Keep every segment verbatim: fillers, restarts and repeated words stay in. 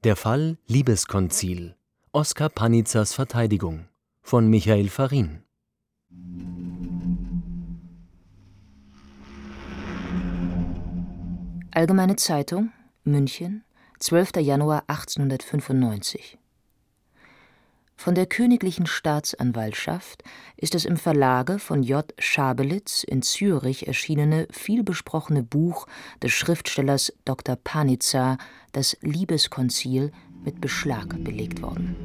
Der Fall Liebeskonzil. Oskar Panizers Verteidigung von Michael Farin. Allgemeine Zeitung, München, zwölfter Januar achtzehnhundertfünfundneunzig. Von der Königlichen Staatsanwaltschaft ist das im Verlage von J. Schabelitz in Zürich erschienene, vielbesprochene Buch des Schriftstellers Doktor Panizer, das Liebeskonzil, mit Beschlag belegt worden.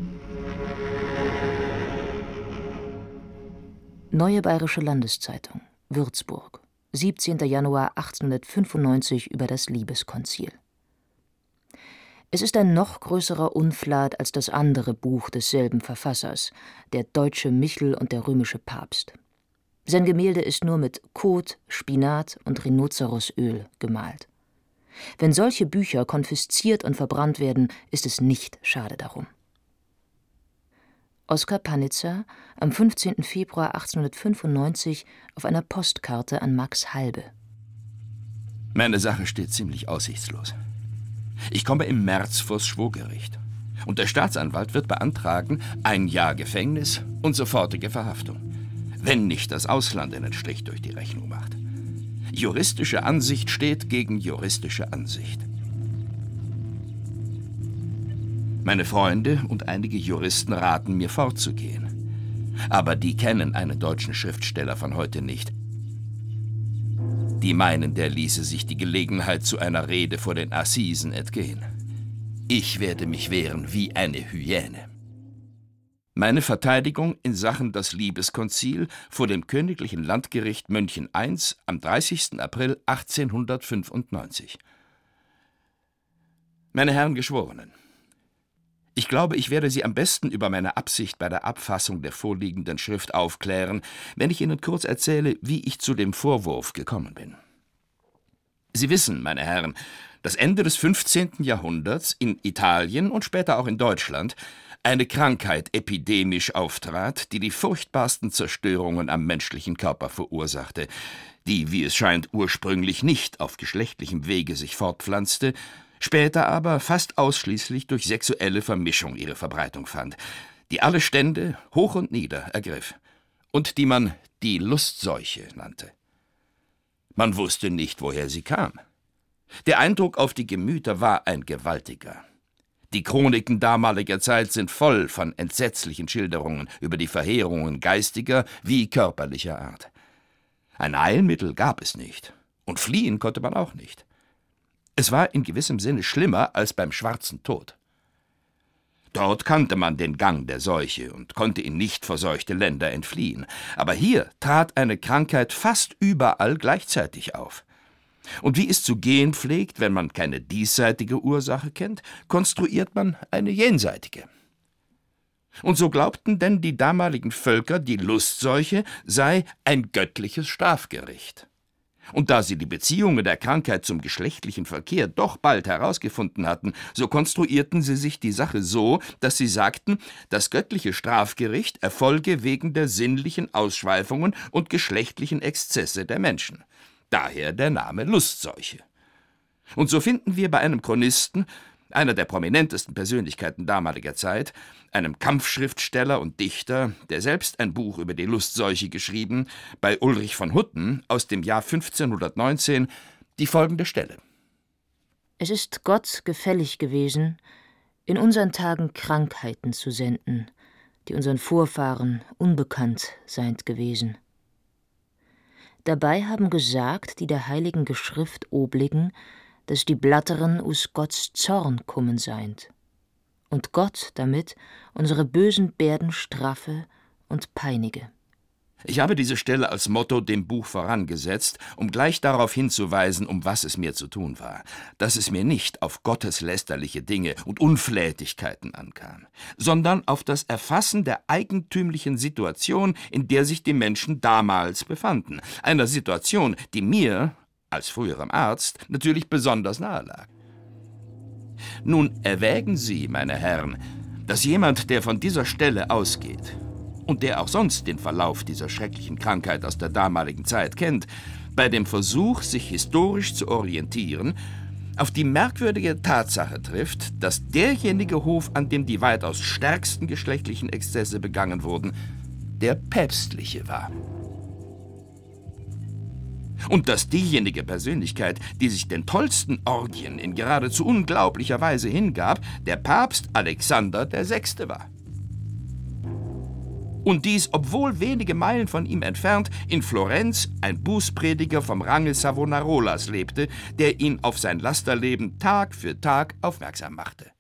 Neue Bayerische Landeszeitung, Würzburg, siebzehnter Januar achtzehnhundertfünfundneunzig über das Liebeskonzil. Es ist ein noch größerer Unflat als das andere Buch desselben Verfassers, der deutsche Michel und der römische Papst. Sein Gemälde ist nur mit Kot, Spinat und Rhinozerosöl gemalt. Wenn solche Bücher konfisziert und verbrannt werden, ist es nicht schade darum. Oskar Panizer am fünfzehnten Februar achtzehnhundertfünfundneunzig auf einer Postkarte an Max Halbe. Meine Sache steht ziemlich aussichtslos. Ich komme im März vors Schwurgericht. Und der Staatsanwalt wird beantragen, ein Jahr Gefängnis und sofortige Verhaftung. Wenn nicht das Ausland einen Strich durch die Rechnung macht. Juristische Ansicht steht gegen juristische Ansicht. Meine Freunde und einige Juristen raten mir fortzugehen. Aber die kennen einen deutschen Schriftsteller von heute nicht. Die meinen, der ließe sich die Gelegenheit zu einer Rede vor den Assisen entgehen. Ich werde mich wehren wie eine Hyäne. Meine Verteidigung in Sachen das Liebeskonzil vor dem Königlichen Landgericht München I am dreißigsten April achtzehnhundertfünfundneunzig. Meine Herren Geschworenen, ich glaube, ich werde Sie am besten über meine Absicht bei der Abfassung der vorliegenden Schrift aufklären, wenn ich Ihnen kurz erzähle, wie ich zu dem Vorwurf gekommen bin. Sie wissen, meine Herren, dass Ende des fünfzehnten Jahrhunderts in Italien und später auch in Deutschland eine Krankheit epidemisch auftrat, die die furchtbarsten Zerstörungen am menschlichen Körper verursachte, die, wie es scheint, ursprünglich nicht auf geschlechtlichem Wege sich fortpflanzte, später aber fast ausschließlich durch sexuelle Vermischung ihre Verbreitung fand, die alle Stände hoch und nieder ergriff und die man die Lustseuche nannte. Man wusste nicht, woher sie kam. Der Eindruck auf die Gemüter war ein gewaltiger. Die Chroniken damaliger Zeit sind voll von entsetzlichen Schilderungen über die Verheerungen geistiger wie körperlicher Art. Ein Heilmittel gab es nicht, und fliehen konnte man auch nicht. Es war in gewissem Sinne schlimmer als beim Schwarzen Tod. Dort kannte man den Gang der Seuche und konnte in nicht verseuchte Länder entfliehen. Aber hier trat eine Krankheit fast überall gleichzeitig auf. Und wie es zu gehen pflegt, wenn man keine diesseitige Ursache kennt, konstruiert man eine jenseitige. Und so glaubten denn die damaligen Völker, die Lustseuche sei ein göttliches Strafgericht. Und da sie die Beziehungen der Krankheit zum geschlechtlichen Verkehr doch bald herausgefunden hatten, so konstruierten sie sich die Sache so, dass sie sagten, das göttliche Strafgericht erfolge wegen der sinnlichen Ausschweifungen und geschlechtlichen Exzesse der Menschen. Daher der Name Lustseuche. Und so finden wir bei einem Chronisten, einer der prominentesten Persönlichkeiten damaliger Zeit, einem Kampfschriftsteller und Dichter, der selbst ein Buch über die Lustseuche geschrieben, bei Ulrich von Hutten aus dem Jahr fünfzehnhundertneunzehn, die folgende Stelle. Es ist Gott gefällig gewesen, in unseren Tagen Krankheiten zu senden, die unseren Vorfahren unbekannt seind gewesen. Dabei haben gesagt, die der heiligen Geschrift obligen, dass die Blatteren us Gotts Zorn kommen seind, und Gott damit unsere bösen Bärden straffe und peinige. Ich habe diese Stelle als Motto dem Buch vorangesetzt, um gleich darauf hinzuweisen, um was es mir zu tun war, dass es mir nicht auf gotteslästerliche Dinge und Unflätigkeiten ankam, sondern auf das Erfassen der eigentümlichen Situation, in der sich die Menschen damals befanden, einer Situation, die mir, als früherem Arzt, natürlich besonders nahe lag. Nun erwägen Sie, meine Herren, dass jemand, der von dieser Stelle ausgeht und der auch sonst den Verlauf dieser schrecklichen Krankheit aus der damaligen Zeit kennt, bei dem Versuch, sich historisch zu orientieren, auf die merkwürdige Tatsache trifft, dass derjenige Hof, an dem die weitaus stärksten geschlechtlichen Exzesse begangen wurden, der päpstliche war. Und dass diejenige Persönlichkeit, die sich den tollsten Orgien in geradezu unglaublicher Weise hingab, der Papst Alexander der Sechste war. Und dies, obwohl wenige Meilen von ihm entfernt in Florenz ein Bußprediger vom Range Savonarolas lebte, der ihn auf sein Lasterleben Tag für Tag aufmerksam machte.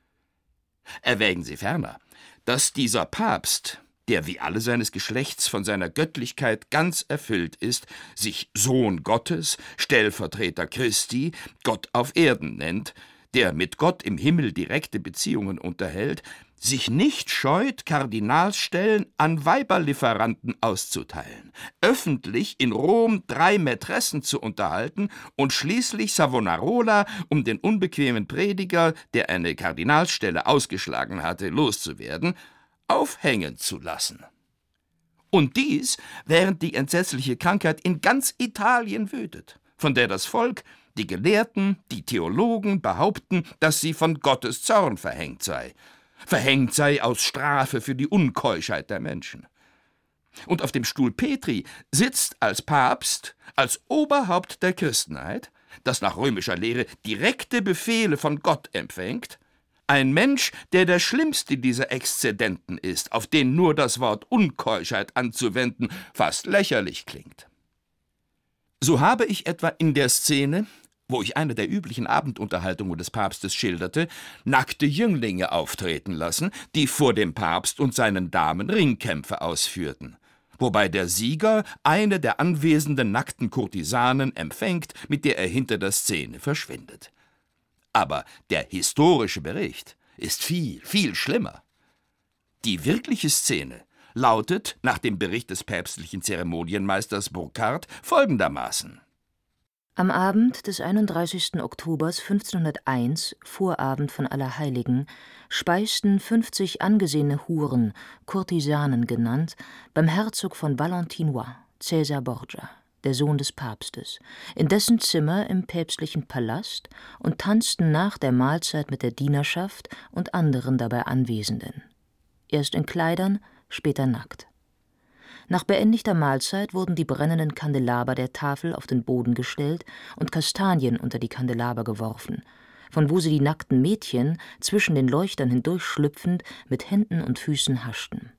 Erwägen Sie ferner, dass dieser Papst, der wie alle seines Geschlechts von seiner Göttlichkeit ganz erfüllt ist, sich Sohn Gottes, Stellvertreter Christi, Gott auf Erden nennt, der mit Gott im Himmel direkte Beziehungen unterhält, sich nicht scheut, Kardinalsstellen an Weiberlieferanten auszuteilen, öffentlich in Rom drei Mätressen zu unterhalten und schließlich Savonarola, um den unbequemen Prediger, der eine Kardinalsstelle ausgeschlagen hatte, loszuwerden, aufhängen zu lassen. Und dies, während die entsetzliche Krankheit in ganz Italien wütet, von der das Volk, die Gelehrten, die Theologen behaupten, dass sie von Gottes Zorn verhängt sei. Verhängt sei aus Strafe für die Unkeuschheit der Menschen. Und auf dem Stuhl Petri sitzt als Papst, als Oberhaupt der Christenheit, das nach römischer Lehre direkte Befehle von Gott empfängt, ein Mensch, der der schlimmste dieser Exzedenten ist, auf den nur das Wort Unkeuschheit anzuwenden fast lächerlich klingt. So habe ich etwa in der Szene, wo ich eine der üblichen Abendunterhaltungen des Papstes schilderte, nackte Jünglinge auftreten lassen, die vor dem Papst und seinen Damen Ringkämpfe ausführten, wobei der Sieger eine der anwesenden nackten Kurtisanen empfängt, mit der er hinter der Szene verschwindet. Aber der historische Bericht ist viel, viel schlimmer. Die wirkliche Szene lautet, nach dem Bericht des päpstlichen Zeremonienmeisters Burchard, folgendermaßen: Am Abend des einunddreißigsten Oktober fünfzehnhunderteins, Vorabend von Allerheiligen, speisten fünfzig angesehene Huren, Kurtisanen genannt, beim Herzog von Valentinois, Cäsar Borgia, der Sohn des Papstes, in dessen Zimmer im päpstlichen Palast und tanzten nach der Mahlzeit mit der Dienerschaft und anderen dabei Anwesenden. Erst in Kleidern, später nackt. Nach beendigter Mahlzeit wurden die brennenden Kandelaber der Tafel auf den Boden gestellt und Kastanien unter die Kandelaber geworfen, von wo sie die nackten Mädchen, zwischen den Leuchtern hindurchschlüpfend, mit Händen und Füßen haschten.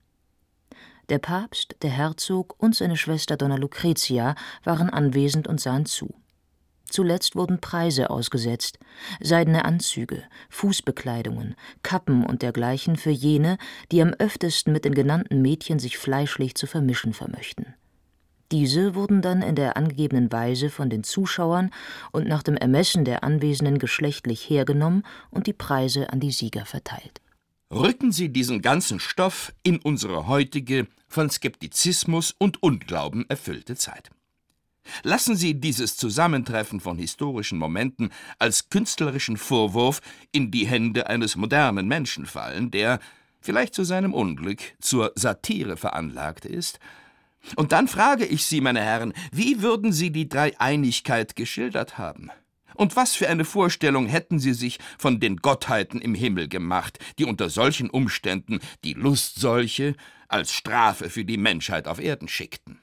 Der Papst, der Herzog und seine Schwester Donna Lucretia waren anwesend und sahen zu. Zuletzt wurden Preise ausgesetzt, seidene Anzüge, Fußbekleidungen, Kappen und dergleichen für jene, die am öftesten mit den genannten Mädchen sich fleischlich zu vermischen vermöchten. Diese wurden dann in der angegebenen Weise von den Zuschauern und nach dem Ermessen der Anwesenden geschlechtlich hergenommen und die Preise an die Sieger verteilt. Rücken Sie diesen ganzen Stoff in unsere heutige, von Skeptizismus und Unglauben erfüllte Zeit. Lassen Sie dieses Zusammentreffen von historischen Momenten als künstlerischen Vorwurf in die Hände eines modernen Menschen fallen, der, vielleicht zu seinem Unglück, zur Satire veranlagt ist. Und dann frage ich Sie, meine Herren, wie würden Sie die Dreieinigkeit geschildert haben? Und was für eine Vorstellung hätten Sie sich von den Gottheiten im Himmel gemacht, die unter solchen Umständen die Lustseuche als Strafe für die Menschheit auf Erden schickten?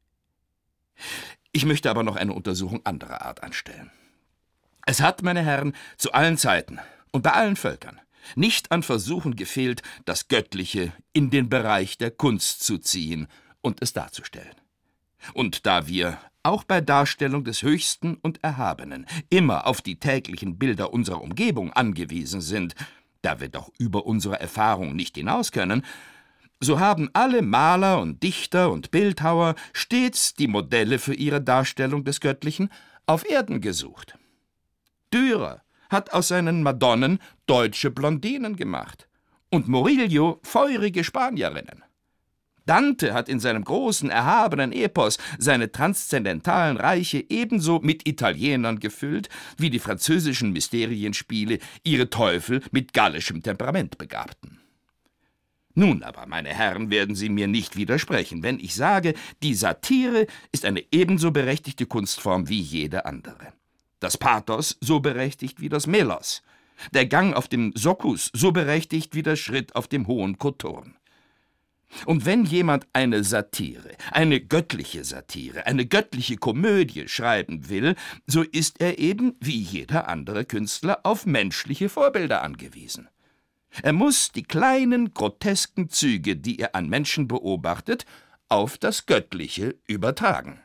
Ich möchte aber noch eine Untersuchung anderer Art anstellen. Es hat, meine Herren, zu allen Zeiten und bei allen Völkern nicht an Versuchen gefehlt, das Göttliche in den Bereich der Kunst zu ziehen und es darzustellen. Und da wir auch bei Darstellung des Höchsten und Erhabenen immer auf die täglichen Bilder unserer Umgebung angewiesen sind, da wir doch über unsere Erfahrung nicht hinaus können, so haben alle Maler und Dichter und Bildhauer stets die Modelle für ihre Darstellung des Göttlichen auf Erden gesucht. Dürer hat aus seinen Madonnen deutsche Blondinen gemacht und Murillo feurige Spanierinnen. Dante hat in seinem großen, erhabenen Epos seine transzendentalen Reiche ebenso mit Italienern gefüllt, wie die französischen Mysterienspiele ihre Teufel mit gallischem Temperament begabten. Nun aber, meine Herren, werden Sie mir nicht widersprechen, wenn ich sage, die Satire ist eine ebenso berechtigte Kunstform wie jede andere. das Pathos so berechtigt wie das Melos, der Gang auf dem Soccus so berechtigt wie der Schritt auf dem hohen Kothurn. Und wenn jemand eine Satire, eine göttliche Satire, eine göttliche Komödie schreiben will, so ist er eben, wie jeder andere Künstler, auf menschliche Vorbilder angewiesen. Er muss die kleinen, grotesken Züge, die er an Menschen beobachtet, auf das Göttliche übertragen.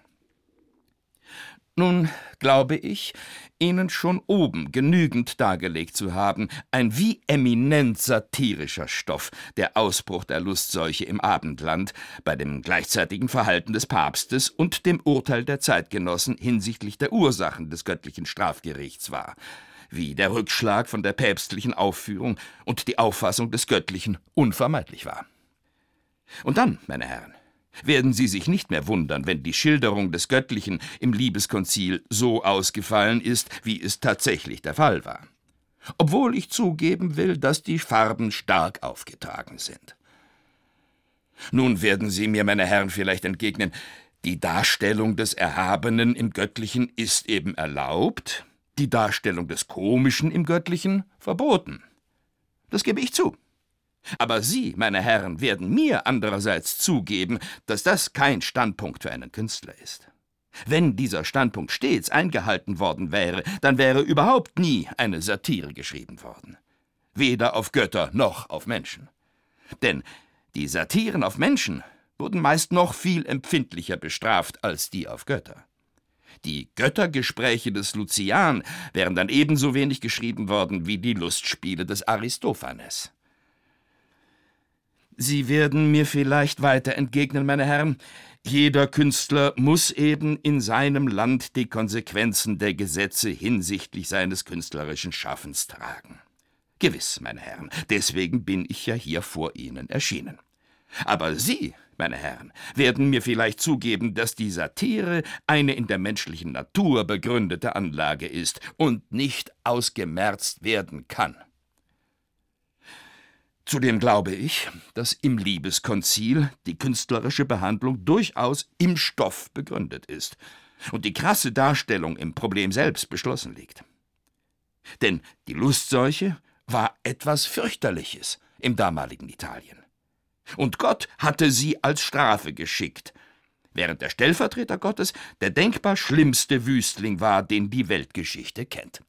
Nun glaube ich, Ihnen schon oben genügend dargelegt zu haben, ein wie eminent satirischer Stoff, der Ausbruch der Lustseuche im Abendland, bei dem gleichzeitigen Verhalten des Papstes und dem Urteil der Zeitgenossen hinsichtlich der Ursachen des göttlichen Strafgerichts war, wie der Rückschlag von der päpstlichen Aufführung und die Auffassung des Göttlichen unvermeidlich war. Und dann, meine Herren, werden Sie sich nicht mehr wundern, wenn die Schilderung des Göttlichen im Liebeskonzil so ausgefallen ist, wie es tatsächlich der Fall war. Obwohl ich zugeben will, dass die Farben stark aufgetragen sind. Nun werden Sie mir, meine Herren, vielleicht entgegnen, die Darstellung des Erhabenen im Göttlichen ist eben erlaubt, die Darstellung des Komischen im Göttlichen verboten. Das gebe ich zu. Aber Sie, meine Herren, werden mir andererseits zugeben, dass das kein Standpunkt für einen Künstler ist. Wenn dieser Standpunkt stets eingehalten worden wäre, dann wäre überhaupt nie eine Satire geschrieben worden. Weder auf Götter noch auf Menschen. Denn die Satiren auf Menschen wurden meist noch viel empfindlicher bestraft als die auf Götter. Die Göttergespräche des Lucian wären dann ebenso wenig geschrieben worden wie die Lustspiele des Aristophanes. Sie werden mir vielleicht weiter entgegnen, meine Herren, jeder Künstler muss eben in seinem Land die Konsequenzen der Gesetze hinsichtlich seines künstlerischen Schaffens tragen. Gewiss, meine Herren, deswegen bin ich ja hier vor Ihnen erschienen. Aber Sie, meine Herren, werden mir vielleicht zugeben, dass die Satire eine in der menschlichen Natur begründete Anlage ist und nicht ausgemerzt werden kann. Zudem glaube ich, dass im Liebeskonzil die künstlerische Behandlung durchaus im Stoff begründet ist und die krasse Darstellung im Problem selbst beschlossen liegt. Denn die Lustseuche war etwas Fürchterliches im damaligen Italien. Und Gott hatte sie als Strafe geschickt, während der Stellvertreter Gottes der denkbar schlimmste Wüstling war, den die Weltgeschichte kennt.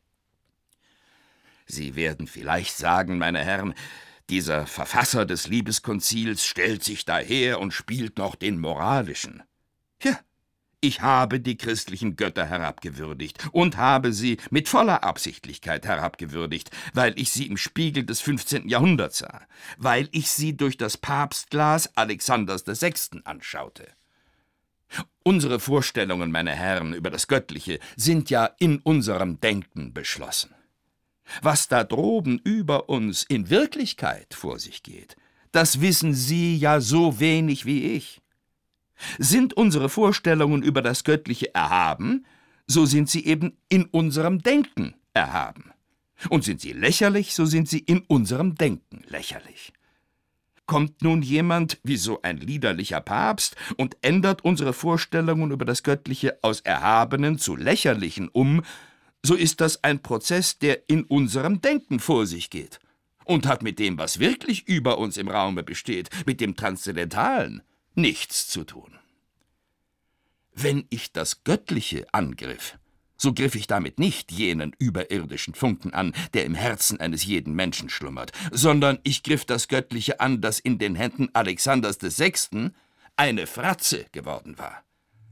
Sie werden vielleicht sagen, meine Herren, dieser Verfasser des Liebeskonzils stellt sich daher und spielt noch den Moralischen. Ja, ich habe die christlichen Götter herabgewürdigt und habe sie mit voller Absichtlichkeit herabgewürdigt, weil ich sie im Spiegel des fünfzehnten Jahrhunderts sah, weil ich sie durch das Papstglas Alexanders des Sechsten anschaute. Unsere Vorstellungen, meine Herren, über das Göttliche sind ja in unserem Denken beschlossen. Was da droben über uns in Wirklichkeit vor sich geht, das wissen Sie ja so wenig wie ich. Sind unsere Vorstellungen über das Göttliche erhaben, so sind sie eben in unserem Denken erhaben. Und sind sie lächerlich, so sind sie in unserem Denken lächerlich. Kommt nun jemand wie so ein liederlicher Papst und ändert unsere Vorstellungen über das Göttliche aus erhabenen zu lächerlichen um, so ist das ein Prozess, der in unserem Denken vor sich geht und hat mit dem, was wirklich über uns im Raume besteht, mit dem Transzendentalen, nichts zu tun. Wenn ich das Göttliche angriff, so griff ich damit nicht jenen überirdischen Funken an, der im Herzen eines jeden Menschen schlummert, sondern ich griff das Göttliche an, das in den Händen Alexanders des Sechsten eine Fratze geworden war.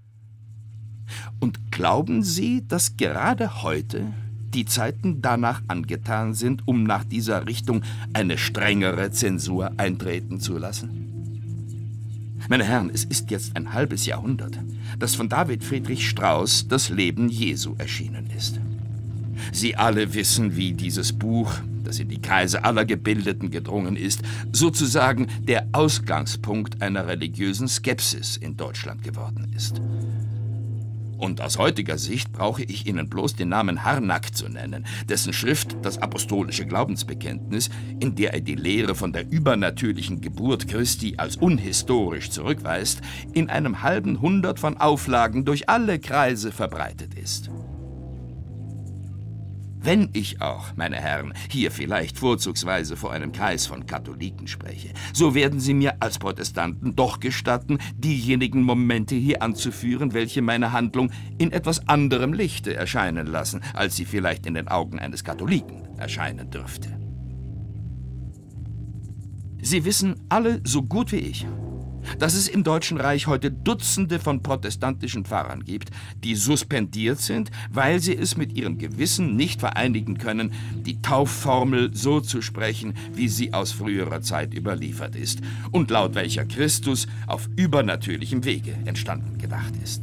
Und glauben Sie, dass gerade heute die Zeiten danach angetan sind, um nach dieser Richtung eine strengere Zensur eintreten zu lassen? Meine Herren, es ist jetzt ein halbes Jahrhundert, dass von David Friedrich Strauss das Leben Jesu erschienen ist. Sie alle wissen, wie dieses Buch, das in die Kreise aller Gebildeten gedrungen ist, sozusagen der Ausgangspunkt einer religiösen Skepsis in Deutschland geworden ist. Und aus heutiger Sicht brauche ich Ihnen bloß den Namen Harnack zu nennen, dessen Schrift das apostolische Glaubensbekenntnis, in der er die Lehre von der übernatürlichen Geburt Christi als unhistorisch zurückweist, in einem halben Hundert von Auflagen durch alle Kreise verbreitet ist. Wenn ich auch, meine Herren, hier vielleicht vorzugsweise vor einem Kreis von Katholiken spreche, so werden Sie mir als Protestanten doch gestatten, diejenigen Momente hier anzuführen, welche meine Handlung in etwas anderem Lichte erscheinen lassen, als sie vielleicht in den Augen eines Katholiken erscheinen dürfte. Sie wissen alle so gut wie ich, dass es im Deutschen Reich heute Dutzende von protestantischen Pfarrern gibt, die suspendiert sind, weil sie es mit ihrem Gewissen nicht vereinigen können, die Taufformel so zu sprechen, wie sie aus früherer Zeit überliefert ist und laut welcher Christus auf übernatürlichem Wege entstanden gedacht ist.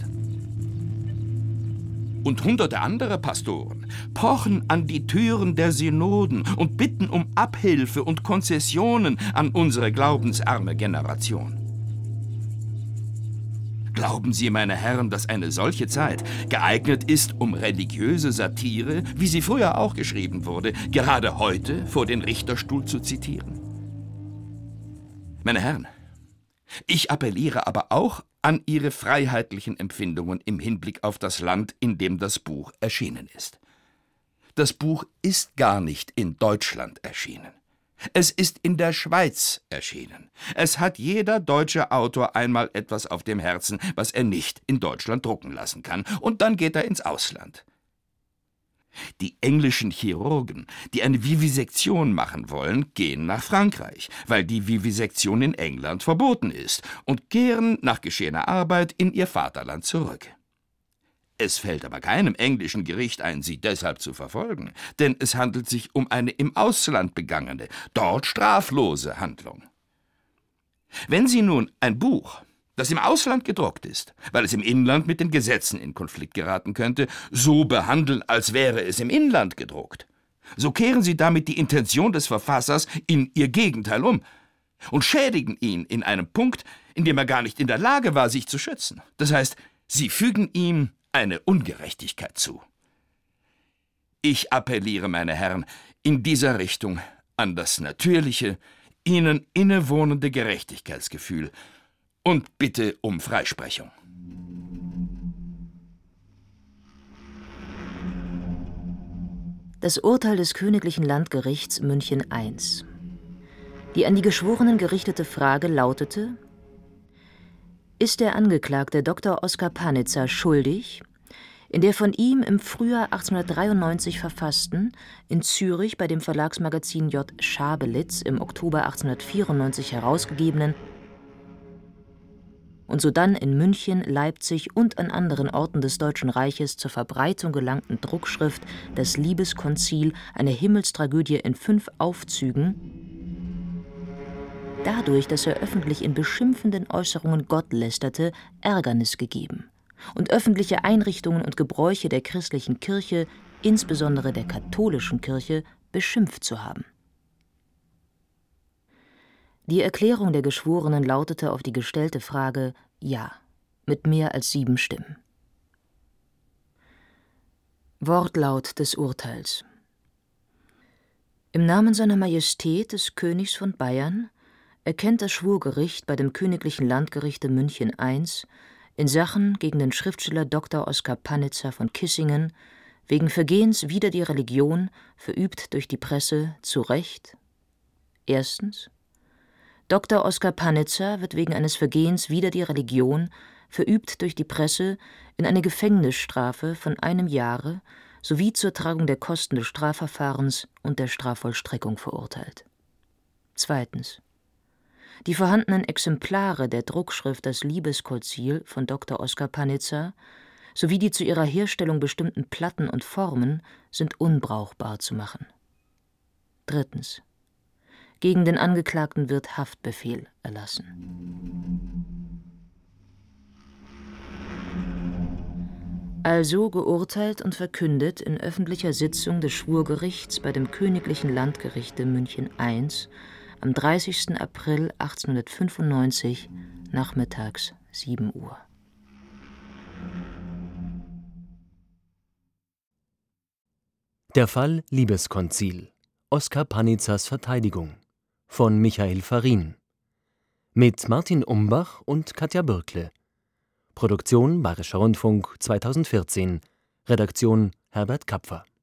Und hunderte andere Pastoren pochen an die Türen der Synoden und bitten um Abhilfe und Konzessionen an unsere glaubensarme Generation. Glauben Sie, meine Herren, dass eine solche Zeit geeignet ist, um religiöse Satire, wie sie früher auch geschrieben wurde, gerade heute vor den Richterstuhl zu zitieren? Meine Herren, ich appelliere aber auch an Ihre freiheitlichen Empfindungen im Hinblick auf das Land, in dem das Buch erschienen ist. Das Buch ist gar nicht in Deutschland erschienen. Es ist in der Schweiz erschienen. Es hat jeder deutsche Autor einmal etwas auf dem Herzen, was er nicht in Deutschland drucken lassen kann, und dann geht er ins Ausland. Die englischen Chirurgen, die eine Vivisektion machen wollen, gehen nach Frankreich, weil die Vivisektion in England verboten ist, und kehren nach geschehener Arbeit in ihr Vaterland zurück. Es fällt aber keinem englischen Gericht ein, sie deshalb zu verfolgen, denn es handelt sich um eine im Ausland begangene, dort straflose Handlung. Wenn Sie nun ein Buch, das im Ausland gedruckt ist, weil es im Inland mit den Gesetzen in Konflikt geraten könnte, so behandeln, als wäre es im Inland gedruckt, so kehren Sie damit die Intention des Verfassers in ihr Gegenteil um und schädigen ihn in einem Punkt, in dem er gar nicht in der Lage war, sich zu schützen. Das heißt, Sie fügen ihm eine Ungerechtigkeit zu. Ich appelliere, meine Herren, in dieser Richtung an das natürliche, Ihnen innewohnende Gerechtigkeitsgefühl und bitte um Freisprechung. Das Urteil des Königlichen Landgerichts München I. Die an die Geschworenen gerichtete Frage lautete: Ist der Angeklagte Doktor Oskar Panizza schuldig, in der von ihm im Frühjahr achtzehnhundertdreiundneunzig verfassten, in Zürich bei dem Verlagsmagazin J. Schabelitz im Oktober achtzehnhundertvierundneunzig herausgegebenen und sodann in München, Leipzig und an anderen Orten des Deutschen Reiches zur Verbreitung gelangten Druckschrift Das Liebeskonzil, eine Himmelstragödie in fünf Aufzügen, dadurch, dass er öffentlich in beschimpfenden Äußerungen Gott lästerte, Ärgernis gegeben und öffentliche Einrichtungen und Gebräuche der christlichen Kirche, insbesondere der katholischen Kirche, beschimpft zu haben. Die Erklärung der Geschworenen lautete auf die gestellte Frage Ja, mit mehr als sieben Stimmen. Wortlaut des Urteils. Im Namen seiner Majestät des Königs von Bayern erkennt das Schwurgericht bei dem Königlichen Landgerichte München I in Sachen gegen den Schriftsteller Doktor Oskar Panizza von Kissingen wegen Vergehens wider die Religion, verübt durch die Presse, zu Recht: Erstens. Doktor Oskar Panizza wird wegen eines Vergehens wider die Religion, verübt durch die Presse, in eine Gefängnisstrafe von einem Jahre sowie zur Tragung der Kosten des Strafverfahrens und der Strafvollstreckung verurteilt. Zweitens. Die vorhandenen Exemplare der Druckschrift Das Liebeskonzil von Doktor Oskar Panizza sowie die zu ihrer Herstellung bestimmten Platten und Formen sind unbrauchbar zu machen. Drittens. Gegen den Angeklagten wird Haftbefehl erlassen. Also geurteilt und verkündet in öffentlicher Sitzung des Schwurgerichts bei dem Königlichen Landgerichte München I am dreißigsten April achtzehnhundertfünfundneunzig, nachmittags sieben Uhr. Der Fall Liebeskonzil. Oskar Panizzas Verteidigung von Michael Farin. Mit Martin Umbach und Katja Bürkle. Produktion Bayerischer Rundfunk zweitausendvierzehn. Redaktion Herbert Kapfer.